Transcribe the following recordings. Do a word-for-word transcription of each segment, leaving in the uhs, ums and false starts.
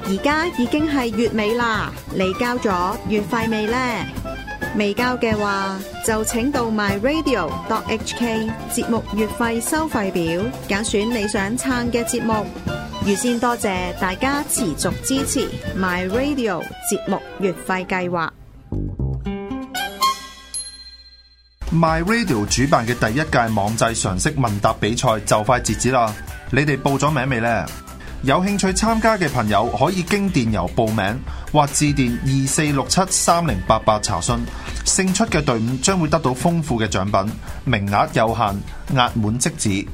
而家已經係月尾啦，你交咗月費未呢？未交嘅話，就請到 my radio dot h k 節目月費收費表，揀選你想撐嘅節目。預先多謝大家持續支持 my radio 節目月費計劃。 My Radio 主辦嘅第一屆網際常識問答比賽就快截止啦！你哋報咗名未呢？有興趣參加嘅朋友可以經電郵報名或致電二四六七三零八八查詢。勝出嘅隊伍將會得到豐富嘅獎品，名額有限，額滿即止。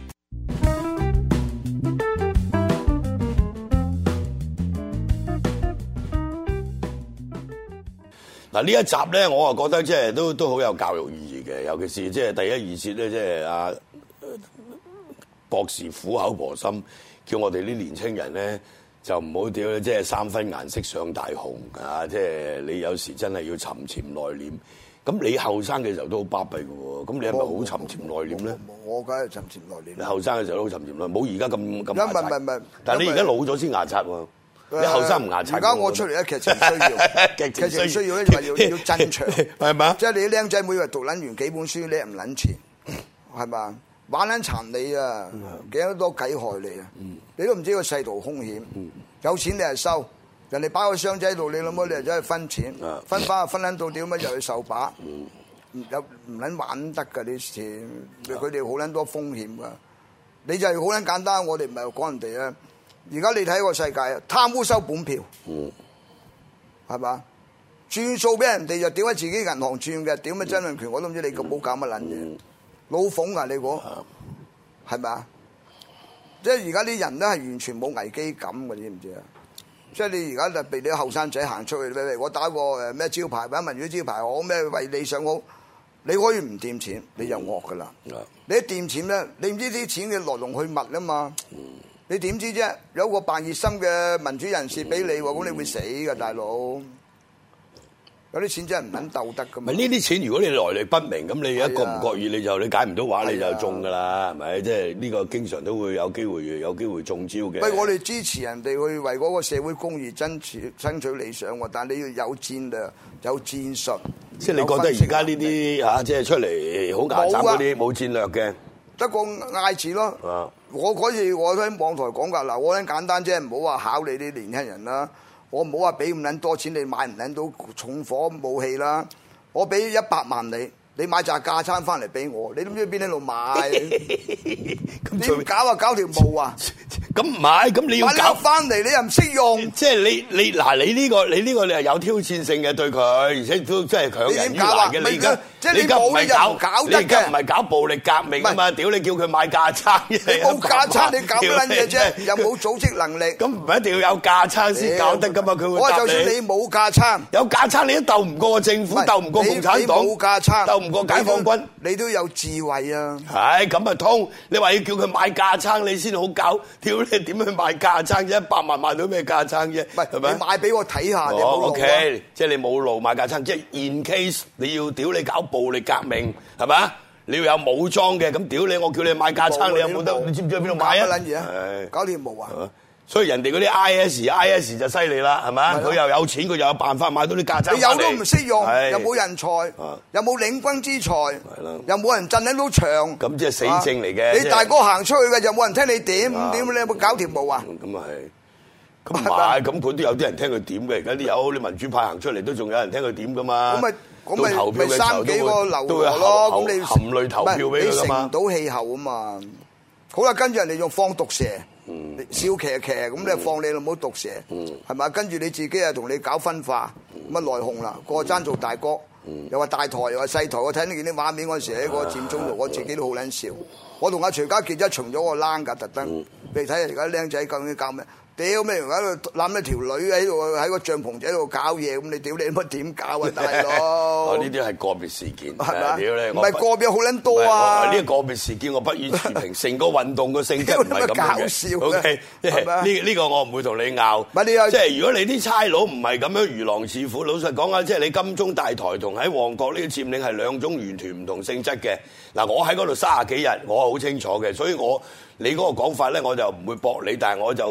嗱，呢一集咧，我啊覺得即係都都好有教育意義嘅，尤其是即係第一二節咧，即係阿博士苦口婆心，叫我哋啲年青人咧就唔好屌，即係三分顏色上大紅啊！即係你有時真係要沉潛內斂。咁你後生嘅時候都好巴閉嘅喎，咁你係咪好沉潛內斂咧？ 我梗係沉潛內斂。 你後生嘅時候都好沉潛內斂，冇而家咁咁牙刷。 唔係唔係， 但係你而家老咗先牙刷喎。你後生唔牙刷。 而家我出嚟咧，劇情需要，劇情需要咧，話要要增長， 係嘛？ 即係你啲僆仔每日讀撚完幾本書，叻唔撚錢，係嘛？玩撚殘你啊，幾多計害你啊？你都唔知個世道兇險。有錢你係收，人哋擺個箱仔度，你諗下你又走去分錢，分翻啊分撚到點乜又去受把，有唔撚玩得㗎啲錢，佢哋好撚多風險㗎。你就係好撚簡單，我哋唔係講人哋啊。而家你睇個世界啊，貪污收本票，係嘛？轉數俾人哋就屌喺自己銀行轉嘅，屌乜曾蔭權我都唔知你咁冇搞乜撚嘢，老馮啊你估係咪啊？即係而家啲人都係完全冇危機感嘅，知唔知啊？即係你而家就俾啲後生仔行出去，我打個誒咩招牌，或者民主招牌好咩為理想好，你可以唔掂錢，你就惡噶啦。你一掂錢咧，你唔知啲錢嘅來龍去脈啊嘛。你點知啫？有個扮熱心嘅民主人士俾你喎，咁你會死㗎，大佬。有啲錢真係唔肯鬥得㗎嘛。 呢啲錢如果你來歷不明，咁你一個唔覺意你就你解唔到話你就中㗎啦，係咪？即係呢個經常都會有機會有機會中招嘅。 喂，我哋支持人哋去為嗰個社會公義爭取爭取理想喎，但係你要有戰略、有戰術。 即係你覺得而家呢啲嚇，即係出嚟好牙擦嗰啲冇戰略嘅。 得個嗌字咯，啊、我嗰次我喺網台講㗎，嗱我撚簡單啫，唔好話考你啲年輕人啦，我唔好話俾咁撚多錢你買唔撚到重火武器啦，我俾一百萬你，你買紮架撐翻嚟俾我，你都唔知邊喺度買，點搞啊？搞條毛啊！ 咁唔係，咁你要搞翻嚟，你又唔識用。 即係你你嗱，你呢個你呢個你係有挑戰性嘅對佢，而且都真係強人於難嘅。你而家即係你冇你又唔搞得嘅。 你而家唔係搞暴力革命啊嘛？屌你叫佢買架撐， 你冇架撐你搞乜撚嘢啫？又冇組織能力。 咁唔係一定要有架撐先搞得噶嘛？佢會答你。 我就算你冇架撐， 有架撐你都鬥唔過政府，鬥唔過共產黨。 你冇架撐， 鬥唔過解放軍， 你都有智慧啊。 係咁啊通！你話要叫佢買架撐，你先好搞。屌你點樣買架撐啫？一百萬買到咩架撐啫？ 唔係，係咪？你買俾我睇下，你冇路啊。 O K， 即係你冇路買架撐，即係 in case 你要屌你搞暴力革命，係咪？你要有武裝嘅，咁屌你，我叫你買架撐，你有冇得？你知唔知去邊度買啊？ 搞乜撚嘢啊？搞條毛啊！ 所以人哋嗰啲 I S I S 就犀利啦，係咪？佢又有錢，佢又有辦法買到啲架撐。 你有都唔識用，又冇人才，又冇領軍之才，又冇人鎮喺到場。 咁即係死症嚟嘅。 你大哥行出去嘅，又冇人聽你點點？你有冇搞條毛啊？ 咁啊係，咁唔係，咁佢都有啲人聽佢點嘅。而家啲有啲民主派行出嚟，都仲有人聽佢點噶嘛？ 咁咪咁咪咪三幾個流羅咯？咁你含淚投票俾佢噶嘛？ 你成唔到氣候啊嘛？好啦，跟住人哋仲放毒蛇。笑騎騎咁你放你老母毒蛇，係咪？跟住你自己啊同你搞分化，咁啊內訌啦，個爭做大哥，又話大台又話細台，我睇呢件啲畫面嗰陣時喺個佔中度，我自己都好撚笑。我同阿徐家傑一重咗個冷㗎，特登你睇下而家僆仔究竟搞咩？屌咩？喺度攬一條女喺度喺個帳篷仔度搞嘢，咁你屌你乜點搞啊，大佬？ 呢啲係個別事件， 係咪？ 屌你！ 唔係個別好撚多啊！ 呢個個別事件我不予置評，成個運動個性質唔係咁樣嘅。O K， 呢呢個我唔會同你拗。即係如果你啲差佬唔係咁樣如狼似虎，老實講啊，即係你金鐘大台同喺旺角呢個佔領係兩種完全唔同性質嘅。嗱，我喺嗰度三十幾日，我係好清楚嘅，所以我你嗰個講法咧，我就唔會駁你，但係我就。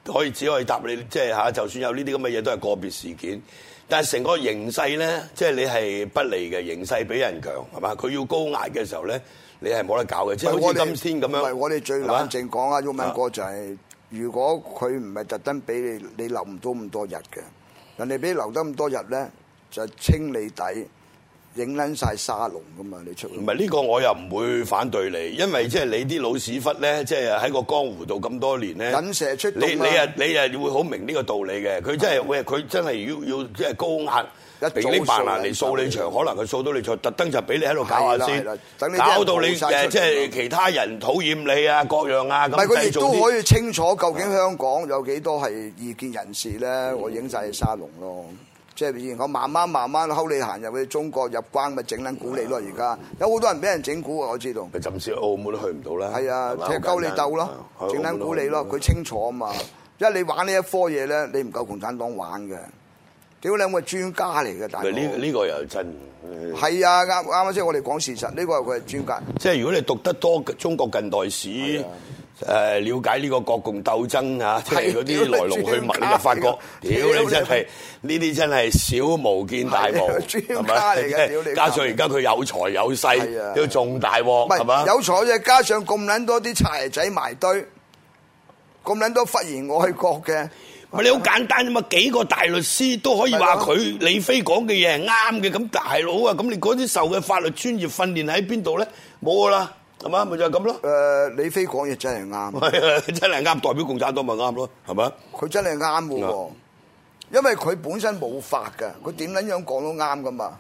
可以只可以答你，即係嚇，就算有呢啲咁嘅嘢，都係個別事件。但係成個形勢咧，即係你係不利嘅形勢，比人強係嘛？佢要高壓嘅時候咧，你係冇得搞嘅，即係好似今天咁樣。 唔係我哋最冷靜講啊，毓民哥就係、是，如果佢唔係特登俾你，你留唔到咁多日嘅，人哋俾你留得咁多日咧，就清理底。影撚晒沙龍噶嘛？你出唔係呢個我又唔會反對你，因為即係你啲老屎忽咧，即係喺個江湖度咁多年咧， 引蛇出洞你你啊你啊會好明呢個道理嘅。佢真係喂，佢真係要要即係高壓，俾你扮爛嚟掃你場，可能佢掃到你場，特登就俾你喺度搞下先，搞到你誒即係其他人討厭你啊各樣啊咁。 唔係佢亦都可以清楚究竟香港有幾多係異見人士咧？我影晒沙龍咯。即係以前我慢慢慢慢溝你行入去中國入關，咪整撚蠱你咯！而家有好多人俾人整蠱啊，我知道。 咪甚至澳門都去唔到啦。係啊，踢鳩你鬥咯，整撚蠱你咯，佢清楚啊嘛。因為你玩呢一科嘢咧，你唔夠共產黨玩嘅。屌你咁嘅專家嚟嘅大佬。呢呢個又真。 係啊，啱啱即係我哋講事實，呢個係佢係專家。 即係如果你讀得多中國近代史。誒了解呢個國共鬥爭啊，即係嗰啲來龍去脈，你就發覺，屌你真係呢啲真係小巫見大巫，係咪？加上而家佢有財有勢，要仲大鑊，係嘛？ 有財就加上咁撚多啲柴仔埋堆，咁撚多忽然愛國嘅。 咪你好簡單啫嘛，幾個大律師都可以話佢李飛講嘅嘢係啱嘅，咁大佬啊，咁你嗰啲受嘅法律專業訓練喺邊度咧？冇噶啦。係嘛？咪就係咁咯。 誒，李飛講嘢真係啱， 真係啱，代表共產黨咪啱咯，係咪？ 佢真係啱嘅喎，因為佢本身冇法㗎，佢點撚樣講都啱噶嘛。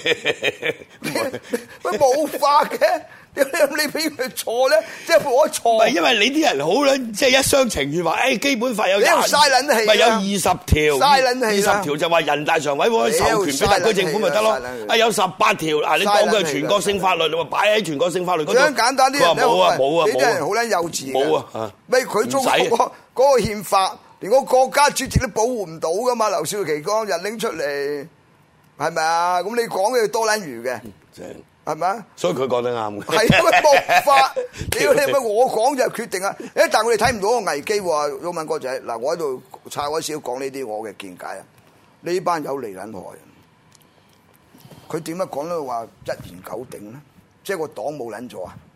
佢冇法嘅，點解你俾佢錯咧？即係我錯。 唔係因為你啲人好撚，即係一廂情願話，誒基本法有廿， 嘥撚氣， 咪有二十條， 嘥撚氣， 二十條就話人大常委會授權俾特區政府咪得咯。啊有十八條，嗱你當佢係全國性法律，你話擺喺全國性法律嗰度。 最簡單啲人冇啊冇啊， 呢啲人好撚幼稚。 冇啊， 咪佢中國嗰個憲法。連個國家主席都保護唔到噶嘛？劉少奇剛日拎出嚟，係咪啊？咁你講嘅多撚餘嘅，係咪啊？ 所以佢講得啱嘅。 係因為冇法，屌你乜我講就決定啊！誒，但係我哋睇唔到個危機喎，毓民哥仔。嗱，我喺度插開少講呢啲我嘅見解啊。呢班友離撚害，佢點解講到話一言九鼎咧？即係個黨冇撚咗啊！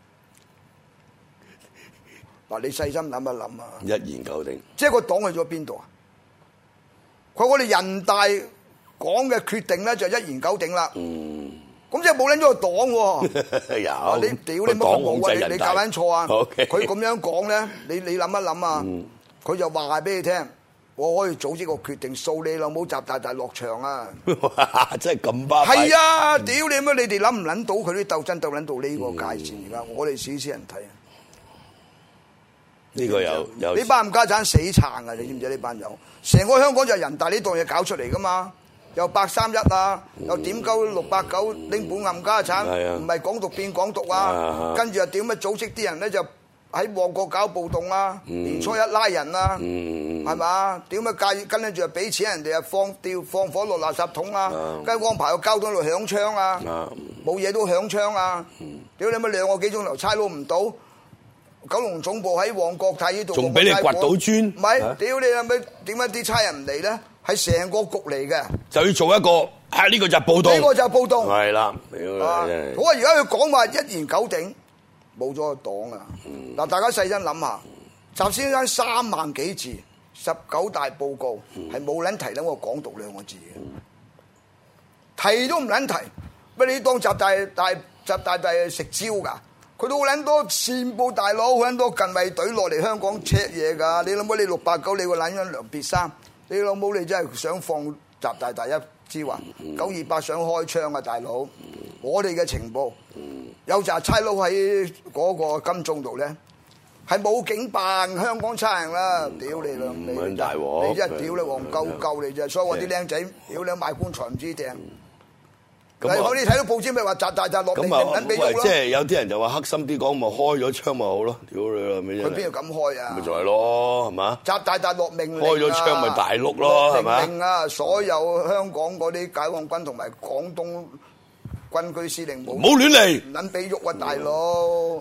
嗱，你細心諗一諗啊！ 一言九鼎， 即係個黨去咗邊度啊？佢我哋人大講嘅決定咧就一言九鼎啦。嗯，咁即係冇撚咗個黨喎。有你屌你乜咁冇啊？你你搞撚錯啊！佢咁樣講咧，你你諗一諗啊！佢就話俾你聽，我可以組織個決定，掃你老母習大大落場啊！ 真係咁巴閉。 係啊！屌你乜？你哋諗唔諗到佢啲鬥爭鬥撚到呢個界線？而家我哋少少人睇啊！ 呢個有有呢班冚家產死撐啊！你知唔知呢班友？成個香港就係人大呢檔嘢搞出嚟噶嘛？又八三一啊，又點鳩六八九拎本冚家產，唔係港獨變港獨啊！跟住又點乜組織啲人咧就喺旺角搞暴動啊！年初一拉人啊，係嘛？點乜介跟住又俾錢人哋啊放掉放火落垃圾桶啊！跟住安排個交通度響槍啊！冇嘢都響槍啊！屌你乜兩個幾鐘頭差佬唔到？九龍總部喺旺角睇呢度， 仲俾你掘到磚？ 唔係，屌你係咪點解啲差人唔嚟咧？係成個局嚟嘅， 就要做一個啊！呢個就係暴動， 呢個就係暴動，係啦。 好啊！而家佢講話一言九鼎，冇咗個黨啊！嗱，大家細心諗下，習先生三萬幾字十九大報告係冇撚提到個港獨兩個字嘅，提都唔撚提。乜你當習大大習大大食蕉㗎？佢都好撚多線報大佬，好撚多近衛隊落嚟香港 check 嘢㗎。你老母你六八九，你個撚樣梁別生，你老母你真係想放習大大一支話，九二八想開槍啊大佬！我哋嘅情報有紮差佬喺嗰個金鐘度咧，係冇警辦香港差人啦！屌你啦，你你真係屌你黃鳩鳩你啫！所以我啲僆仔屌你買棺材唔知掟。咁我哋睇到報紙咪話習大大落命令緊俾喐咯， 即係有啲人就話黑心啲講，咪開咗槍咪好咯，屌你啦！ 佢邊度敢開啊？ 咪就係咯，係嘛？ 習大大落命令， 開咗槍咪大碌咯，係嘛？ 命令啊！所有香港嗰啲解放軍同埋廣東軍區司令部， 唔好亂嚟， 唔撚俾喐啊！大佬，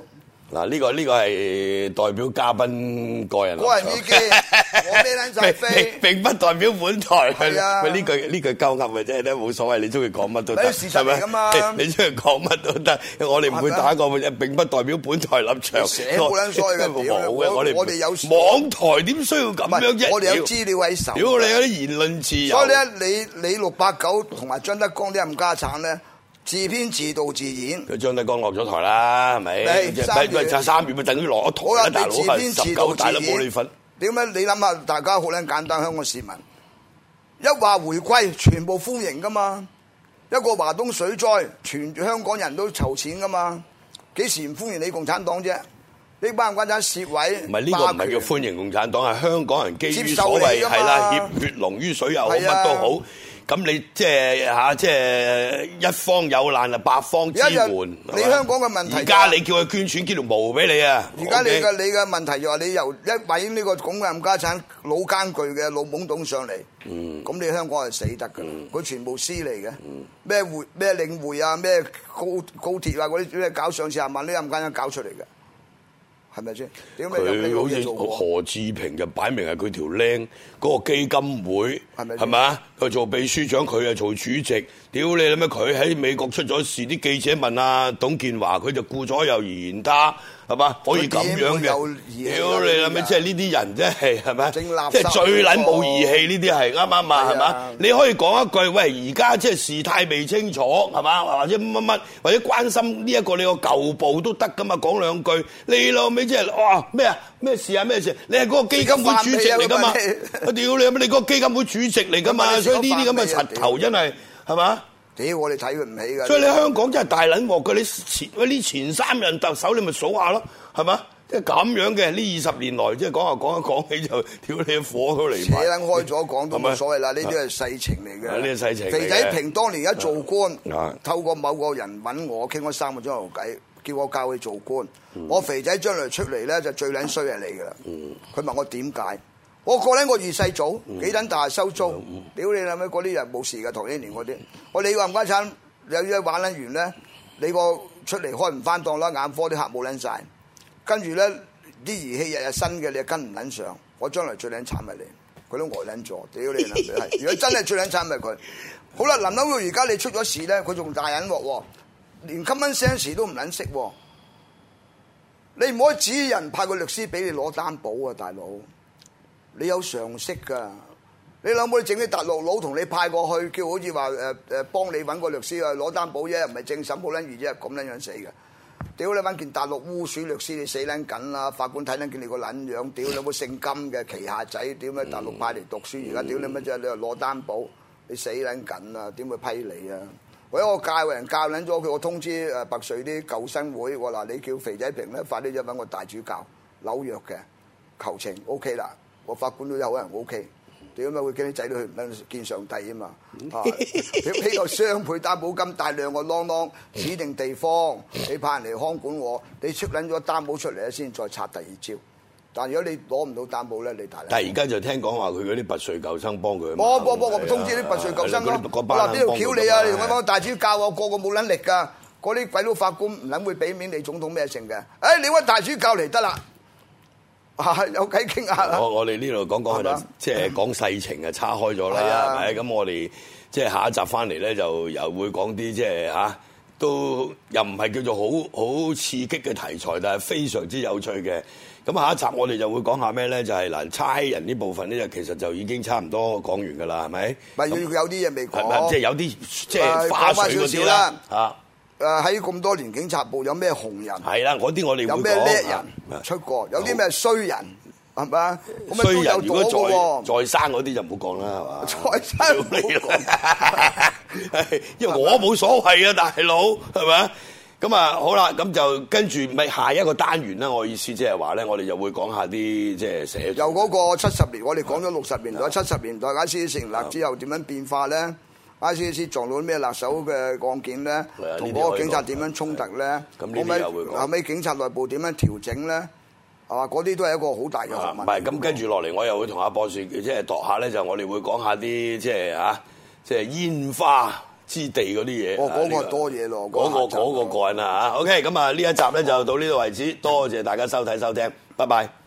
嗱，呢個呢個係代表嘉賓個人立場個人意見，我咩撚晒飛， 並不代表本台。 係啊， 喂，呢句呢句鳩噏嘅啫，都冇所謂，你中意講乜都得， 事實嚟㗎嘛？ 你中意講乜都得，我哋唔會打個並不代表本台立場。 寫冇撚所謂嘅， 冇嘅，我哋我哋有網台點需要咁樣啫？ 我哋有資料喺手。 如果你有啲言論自由， 所以咧，你你六八九同埋張德江啲冚家產咧。自編自導自演， 佢張德江落咗台啦，係咪？ 三月就三月咪等於落咗台啦，大佬係十九大都冇你份。 點解你諗下？大家好撚簡單，香港市民一話回歸，全部歡迎噶嘛。一個華東水災，全香港人都籌錢噶嘛。幾時唔歡迎你共產黨啫？呢班人關產蝕位， 唔係呢個唔係叫歡迎共產黨，係香港人基於所謂係啦，協血濃於水又好，乜都好。咁你即係嚇，即係一方有難啊，百方支援。 你香港嘅問題， 而家你叫佢捐錢，捐條毛俾你啊！ 而家你嘅你嘅問題就話你由一位呢個咁嘅冚家產老奸巨嘅老懵懂上嚟，咁你香港係死得㗎啦！佢全部私嚟嘅，咩匯咩領匯啊，咩高高鐵啊嗰啲咩搞上市廿萬呢冚家產搞出嚟嘅。係咪先？ 佢好似何志平就擺明係佢條僆，嗰個基金會係咪啊？佢做秘書長，佢啊做主席。屌你諗咩？佢喺美國出咗事，啲記者問啊董建華，佢就顧左右而言他，係嘛？可以咁樣嘅。屌你諗咩？即係呢啲人真係係咪？即係最撚冇義氣呢啲係啱唔啱啊？係嘛？你可以講一句喂，而家即係事態未清楚係嘛？或者乜乜或者關心呢一個你個舊部都得噶嘛？講兩句，你老味即係哇咩啊？咩事啊？咩事？你係嗰個基金會主席嚟噶嘛？我屌你！你嗰個基金會主席嚟噶嘛？所以呢啲咁嘅柒頭真係係嘛？ 屌我哋睇佢唔起㗎。 所以你香港真係大撚鑊㗎！你前嗰啲前三任特首你咪數下咯，係嘛？即係咁樣嘅呢二十年來，即係講下講一講起就屌你火都嚟埋。 扯撚開咗講都冇所謂啦，呢啲係世情嚟嘅。 呢啲世情。 肥仔平當年而家做官，透過某個人揾我傾咗三個鐘頭偈，叫我教佢做官。嗯、我肥仔將來出嚟咧就最撚衰係你㗎啦。佢、嗯、問我點解？我個咧我二世祖幾等大收租，屌、嗯、你諗咩？嗰啲人冇事㗎，同一年嗰啲。我你個冚家產有啲玩撚完咧，你個出嚟開唔翻檔啦，眼科啲客冇撚晒，跟住咧啲儀器日日新嘅，你又跟唔撚上。我將來最撚慘係你，佢都呆撚咗。屌你諗係，如果真係最撚慘咪佢。好啦，臨諗到而家你出咗事咧，佢仲大撚鑊喎，連 common sense 都唔撚識喎。你唔可以指人派個律師俾你攞擔保啊，大佬！你有常識㗎，你諗冇？你整啲大陸佬同你派過去，叫好似話誒誒幫你揾個律師啊攞擔保啫，唔係正審冇撚預啫，咁撚樣死嘅。屌你揾件大陸污水律師，你死撚緊啦！法官睇撚見你個撚樣，屌你有冇姓金嘅旗下仔？屌咩大陸派嚟讀書，而家屌你乜啫？你又攞擔保，你死撚緊啦！點會批你啊？我我教人教撚咗佢，我通知誒拔萃啲舊生會，我嗱你叫肥仔平咧，快啲就揾個大主教紐約嘅求情 OK 啦。我法官都有可能 O K， 點解會驚啲仔女去唔得見上帝啊嘛？啊，起個雙倍擔保金，帶兩個啷啷指定地方，你派人嚟看管我，你出撚咗擔保出嚟咧，先再拆第二招。但如果你攞唔到擔保咧，你大。但係而家就聽講話佢嗰啲拔萃舊生幫佢。幫幫幫，我唔通知啲拔萃舊生咯。嗱，邊條橋你啊？你同我講大主教啊，個個冇撚力㗎，嗰啲鬼佬法官唔撚會俾面你總統咩成嘅？誒，你揾大主教嚟得啦。啊、有偈傾下。我我哋呢度講講就即係講世情啊，岔開咗啦，係咪？咁我哋即係下一集翻嚟咧，就又會講啲即係嚇，都又唔係叫做好好刺激嘅題材，但係非常之有趣嘅。咁下一集我哋就會講下咩咧？就係、是、嗱，差人呢部分咧，就其實就已經差唔多講完㗎啦，係咪？咪要有啲嘢未講，即係有啲即係花絮嗰啲啦。啊！誒喺咁多年警察部有咩紅人？係啦，嗰啲我哋有咩叻人出過？有啲咩衰人係咪？衰人如果再再生嗰啲就唔好講啦，係嘛？再生唔好講，因為我冇所謂啊，大佬係咪？咁啊好啦，咁就跟住咪下一個單元啦。我意思即係話咧，我哋就會講下啲即係寫由嗰個七十年，我哋講咗六十年代、七十年代 I C C 成立之後點樣變化咧？I C C 撞到啲咩辣手嘅案件咧，同嗰個警察點樣衝突咧？後尾後尾警察內部點樣調整咧？啊，嗰啲都係一個好大嘅學問。唔係咁跟住落嚟，我又會同阿博士即係度下咧，就我哋會講下啲即係啊，即係煙花之地嗰啲嘢。 哦，嗰個多嘢咯， 嗰個嗰個過癮啦嚇。OK，咁啊呢一集咧就到呢度為止，多謝大家收睇收聽，拜拜。